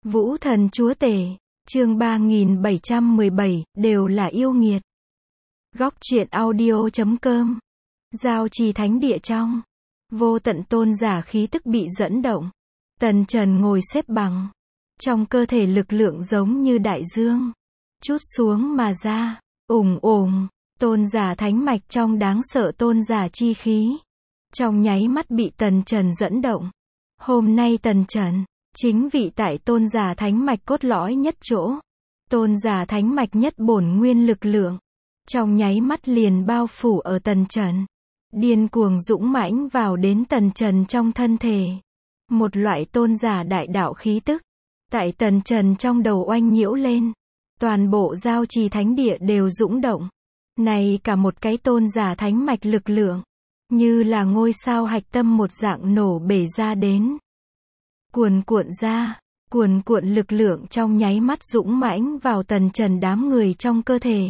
Vũ thần chúa tể, chương 3717, đều là yêu nghiệt. Góc truyện audio.com. Giao trì thánh địa trong. Vô tận tôn giả khí tức bị dẫn động. Tần Trần ngồi xếp bằng. Trong cơ thể lực lượng giống như đại dương. Chút xuống mà ra. Ùng ùng. Tôn giả thánh mạch trong đáng sợ tôn giả chi khí. Trong nháy mắt bị Tần Trần dẫn động. Hôm nay Tần Trần, chính vị tại tôn giả thánh mạch cốt lõi nhất chỗ. Tôn giả thánh mạch nhất bổn nguyên lực lượng. Trong nháy mắt liền bao phủ ở Tần Trần. Điên cuồng dũng mãnh vào đến Tần Trần trong thân thể. Một loại tôn giả đại đạo khí tức. Tại Tần Trần trong đầu oanh nhiễu lên. Toàn bộ giao trì thánh địa đều dũng động. Này cả một cái tôn giả thánh mạch lực lượng. Như là ngôi sao hạch tâm một dạng nổ bể ra đến. Cuồn cuộn ra, cuồn cuộn lực lượng trong nháy mắt dũng mãnh vào Tần Trần đám người trong cơ thể.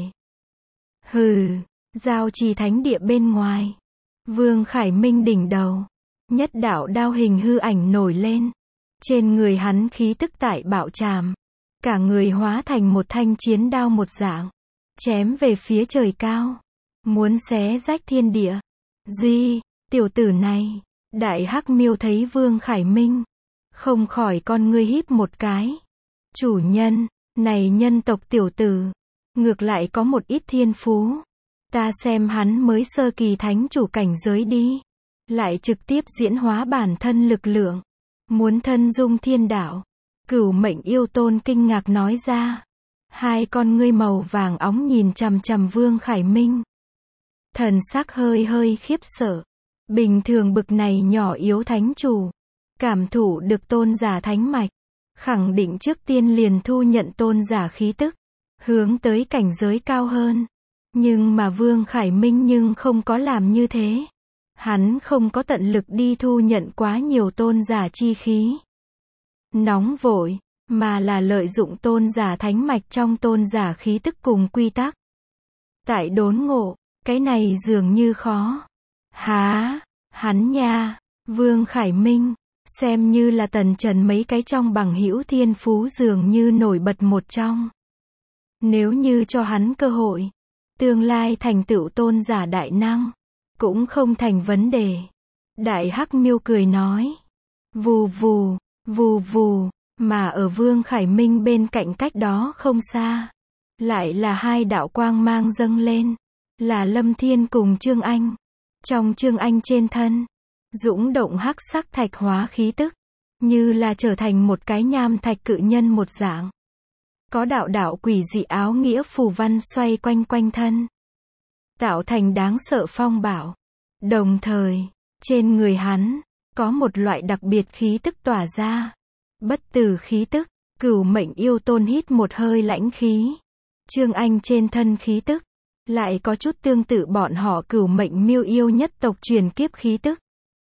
Hừ, giao trì thánh địa bên ngoài. Vương Khải Minh đỉnh đầu. Nhất đạo đao hình hư ảnh nổi lên. Trên người hắn khí tức tại bạo tràm. Cả người hóa thành một thanh chiến đao một dạng. Chém về phía trời cao. Muốn xé rách thiên địa. Gì, tiểu tử này. Đại Hắc Miêu thấy Vương Khải Minh. Không khỏi con ngươi híp một cái. Chủ nhân, này nhân tộc tiểu tử. Ngược lại có một ít thiên phú. Ta xem hắn mới sơ kỳ thánh chủ cảnh giới đi. Lại trực tiếp diễn hóa bản thân lực lượng. Muốn thân dung thiên đạo. Cửu mệnh yêu tôn kinh ngạc nói ra. Hai con ngươi màu vàng óng nhìn chằm chằm Vương Khải Minh. Thần sắc hơi hơi khiếp sợ. Bình thường bực này nhỏ yếu thánh chủ. Cảm thụ được tôn giả thánh mạch. Khẳng định trước tiên liền thu nhận tôn giả khí tức. Hướng tới cảnh giới cao hơn. Nhưng mà Vương Khải Minh nhưng không có làm như thế. Hắn không có tận lực đi thu nhận quá nhiều tôn giả chi khí. Nóng vội, mà là lợi dụng tôn giả thánh mạch trong tôn giả khí tức cùng quy tắc. Tại đốn ngộ, cái này dường như khó. Há, hắn nha, Vương Khải Minh, xem như là Tần Trần mấy cái trong bằng hữu thiên phú dường như nổi bật một trong. Nếu như cho hắn cơ hội, tương lai thành tựu tôn giả đại năng, cũng không thành vấn đề. Đại Hắc Miêu cười nói. Vù vù, vù vù, mà ở Vương Khải Minh bên cạnh cách đó không xa. Lại là hai đạo quang mang dâng lên. Là Lâm Thiên cùng Trương Anh. Trong Trương Anh trên thân, dũng động hắc sắc thạch hóa khí tức. Như là trở thành một cái nham thạch cự nhân một dạng. Có đạo đạo quỷ dị áo nghĩa phù văn xoay quanh quanh thân. Tạo thành đáng sợ phong bạo. Đồng thời, trên người hắn, có một loại đặc biệt khí tức tỏa ra. Bất tử khí tức, cửu mệnh yêu tôn hít một hơi lãnh khí. Trương Anh trên thân khí tức, lại có chút tương tự bọn họ cửu mệnh miêu yêu nhất tộc truyền kiếp khí tức.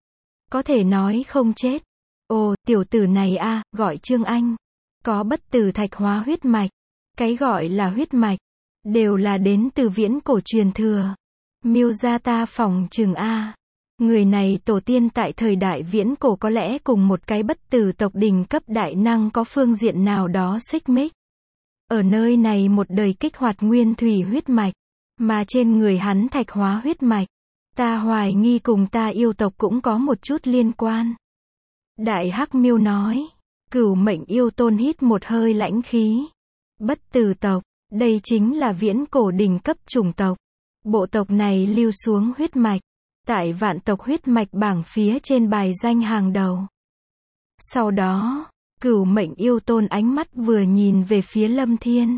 Có thể nói không chết. Ồ, tiểu tử này a, gọi Trương Anh. Có bất tử thạch hóa huyết mạch. Cái gọi là huyết mạch, đều là đến từ viễn cổ truyền thừa. Miêu gia ta phỏng chừng a. Người này tổ tiên tại thời đại viễn cổ có lẽ cùng một cái bất tử tộc đỉnh cấp đại năng có phương diện nào đó xích mích. Ở nơi này một đời kích hoạt nguyên thủy huyết mạch. Mà trên người hắn thạch hóa huyết mạch. Ta hoài nghi cùng ta yêu tộc cũng có một chút liên quan. Đại Hắc Miêu nói. Cửu mệnh yêu tôn hít một hơi lãnh khí. Bất tử tộc, đây chính là viễn cổ đỉnh cấp chủng tộc. Bộ tộc này lưu xuống huyết mạch. Tại vạn tộc huyết mạch bảng phía trên bài danh hàng đầu. Sau đó, cửu mệnh yêu tôn ánh mắt vừa nhìn về phía Lâm Thiên.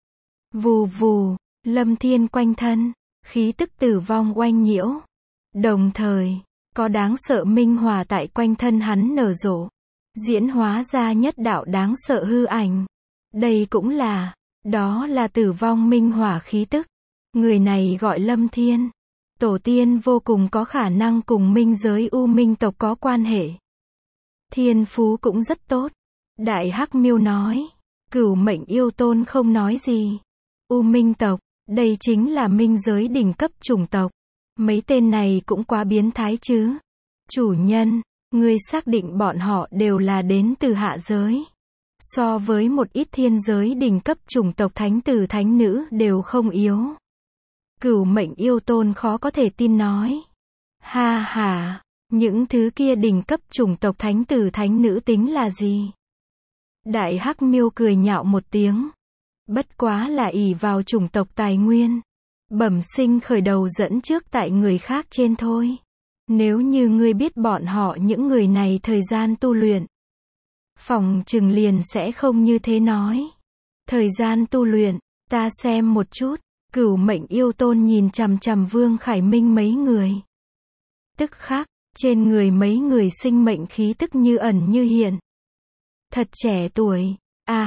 Vù vù, Lâm Thiên quanh thân, khí tức tử vong oanh nhiễu. Đồng thời, có đáng sợ minh hòa tại quanh thân hắn nở rộ. Diễn hóa ra nhất đạo đáng sợ hư ảnh. Đây cũng là, đó là tử vong minh hỏa khí tức. Người này gọi Lâm Thiên. Tổ tiên vô cùng có khả năng cùng minh giới U Minh tộc có quan hệ. Thiên phú cũng rất tốt. Đại Hắc Miêu nói. Cửu mệnh yêu tôn không nói gì. U Minh tộc, đây chính là minh giới đỉnh cấp chủng tộc. Mấy tên này cũng quá biến thái chứ. Chủ nhân, ngươi xác định bọn họ đều là đến từ hạ giới. So với một ít thiên giới đỉnh cấp chủng tộc thánh tử thánh nữ đều không yếu. Cửu Mệnh Yêu Tôn khó có thể tin nói. Ha ha, những thứ kia đỉnh cấp chủng tộc thánh tử thánh nữ tính là gì? Đại Hắc Miêu cười nhạo một tiếng. Bất quá là ỷ vào chủng tộc tài nguyên. Bẩm sinh khởi đầu dẫn trước tại người khác trên thôi. Nếu như ngươi biết bọn họ những người này thời gian tu luyện, phỏng chừng liền sẽ không như thế nói. Thời gian tu luyện, ta xem một chút. Cửu Mệnh Yêu Tôn nhìn chằm chằm Vương Khải Minh mấy người. Tức khắc, trên người mấy người sinh mệnh khí tức như ẩn như hiện. Thật trẻ tuổi,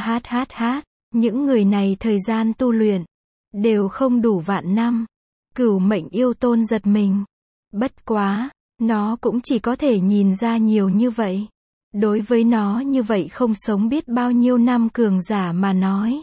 những người này thời gian tu luyện đều không đủ vạn năm. Cửu Mệnh Yêu Tôn giật mình. Bất quá, nó cũng chỉ có thể nhìn ra nhiều như vậy. Đối với nó như vậy không sống biết bao nhiêu năm cường giả mà nói,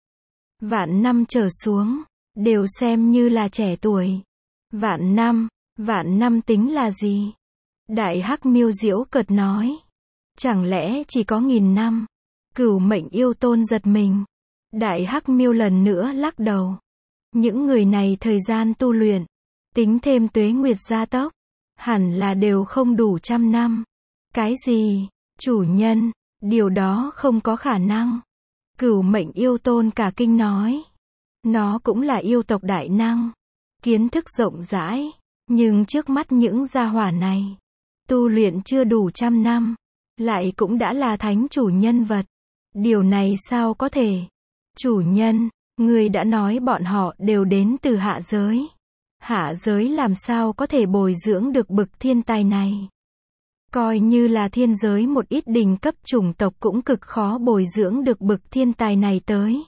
vạn năm trở xuống đều xem như là trẻ tuổi. Vạn năm tính là gì? Đại Hắc Miêu giễu cợt nói. Chẳng lẽ chỉ có 1000 năm? Cửu Mệnh Yêu Tôn giật mình. Đại Hắc Miêu lần nữa lắc đầu. Những người này thời gian tu luyện, tính thêm tuế nguyệt gia tốc, hẳn là đều không đủ 100 năm. Cái gì? Chủ nhân, điều đó không có khả năng. Cửu Mệnh Yêu Tôn cả kinh nói. Nó cũng là yêu tộc đại năng, kiến thức rộng rãi, nhưng trước mắt những gia hỏa này, tu luyện chưa đủ 100 năm, lại cũng đã là thánh chủ nhân vật. Điều này sao có thể? Chủ nhân, người đã nói bọn họ đều đến từ hạ giới. Hạ giới làm sao có thể bồi dưỡng được bực thiên tài này? Coi như là thiên giới một ít đỉnh cấp chủng tộc cũng cực khó bồi dưỡng được bực thiên tài này tới.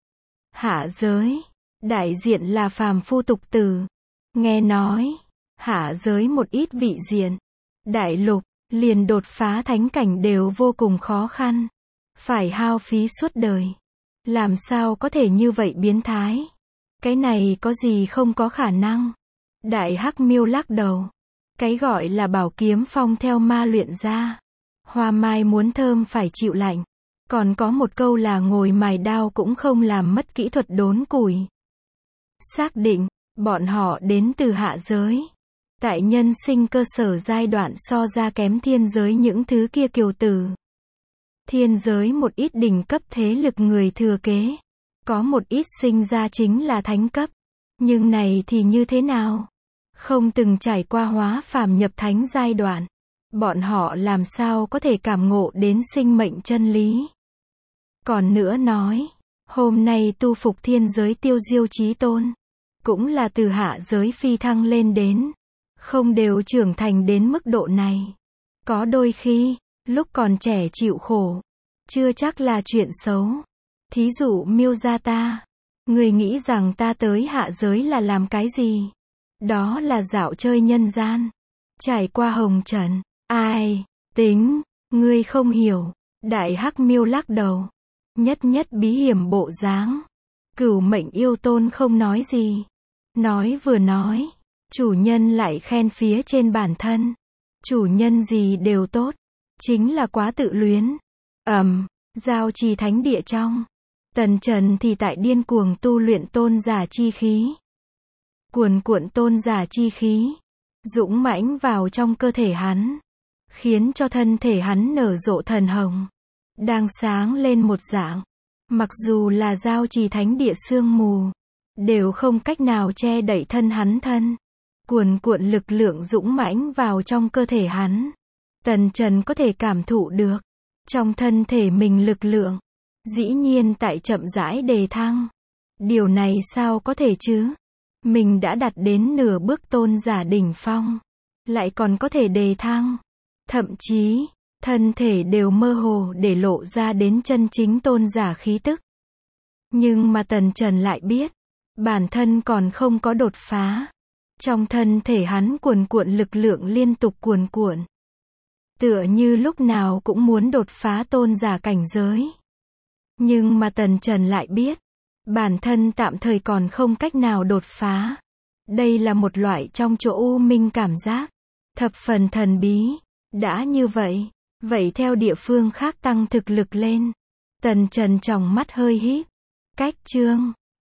Hạ giới, đại diện là phàm phu tục tử. Nghe nói, hạ giới một ít vị diện, đại lục, liền đột phá thánh cảnh đều vô cùng khó khăn. Phải hao phí suốt đời. Làm sao có thể như vậy biến thái? Cái này có gì không có khả năng? Đại Hắc Miêu lắc đầu. Cái gọi là bảo kiếm phong theo ma luyện ra. Hoa mai muốn thơm phải chịu lạnh. Còn có một câu là ngồi mài đao cũng không làm mất kỹ thuật đốn củi. Xác định, bọn họ đến từ hạ giới. Tại nhân sinh cơ sở giai đoạn so ra kém thiên giới những thứ kia kiều tử. Thiên giới một ít đỉnh cấp thế lực người thừa kế. Có một ít sinh ra chính là thánh cấp. Nhưng này thì như thế nào? Không từng trải qua hóa phàm nhập thánh giai đoạn. Bọn họ làm sao có thể cảm ngộ đến sinh mệnh chân lý? Còn nữa nói, hôm nay tu phục thiên giới Tiêu Diêu Chí Tôn, cũng là từ hạ giới phi thăng lên đến. Không đều trưởng thành đến mức độ này. Có đôi khi, lúc còn trẻ chịu khổ, chưa chắc là chuyện xấu. Thí dụ Miêu gia ta, người nghĩ rằng ta tới hạ giới là làm cái gì? Đó là dạo chơi nhân gian, trải qua hồng trần. Ai, tính, ngươi không hiểu. Đại Hắc Miêu lắc đầu. Nhất bí hiểm bộ dáng. Cửu Mệnh Yêu Tôn không nói gì. Nói vừa nói, chủ nhân lại khen phía trên bản thân. Chủ nhân gì đều tốt, chính là quá tự luyến. Giao trì thánh địa trong. Tần Trần thì tại điên cuồng tu luyện tôn giả chi khí. Cuồn cuộn tôn giả chi khí, dũng mãnh vào trong cơ thể hắn, khiến cho thân thể hắn nở rộ thần hồng, đang sáng lên một dạng. Mặc dù là giao trì thánh địa sương mù, đều không cách nào che đậy thân hắn thân. Cuồn cuộn lực lượng dũng mãnh vào trong cơ thể hắn. Tần Trần có thể cảm thụ được, trong thân thể mình lực lượng, dĩ nhiên tại chậm rãi đề thăng. Điều này sao có thể chứ? Mình đã đạt đến nửa bước tôn giả đỉnh phong, lại còn có thể đề thăng. Thậm chí, thân thể đều mơ hồ để lộ ra đến chân chính tôn giả khí tức. Nhưng mà Tần Trần lại biết, bản thân còn không có đột phá. Trong thân thể hắn cuồn cuộn lực lượng liên tục cuồn cuộn. Tựa như lúc nào cũng muốn đột phá tôn giả cảnh giới. Nhưng mà Tần Trần lại biết, bản thân tạm thời còn không cách nào đột phá. Đây là một loại trong chỗ u minh cảm giác, thập phần thần bí. Đã như vậy, vậy theo địa phương khác tăng thực lực lên. Tần Trần tròng mắt hơi híp. Cách chương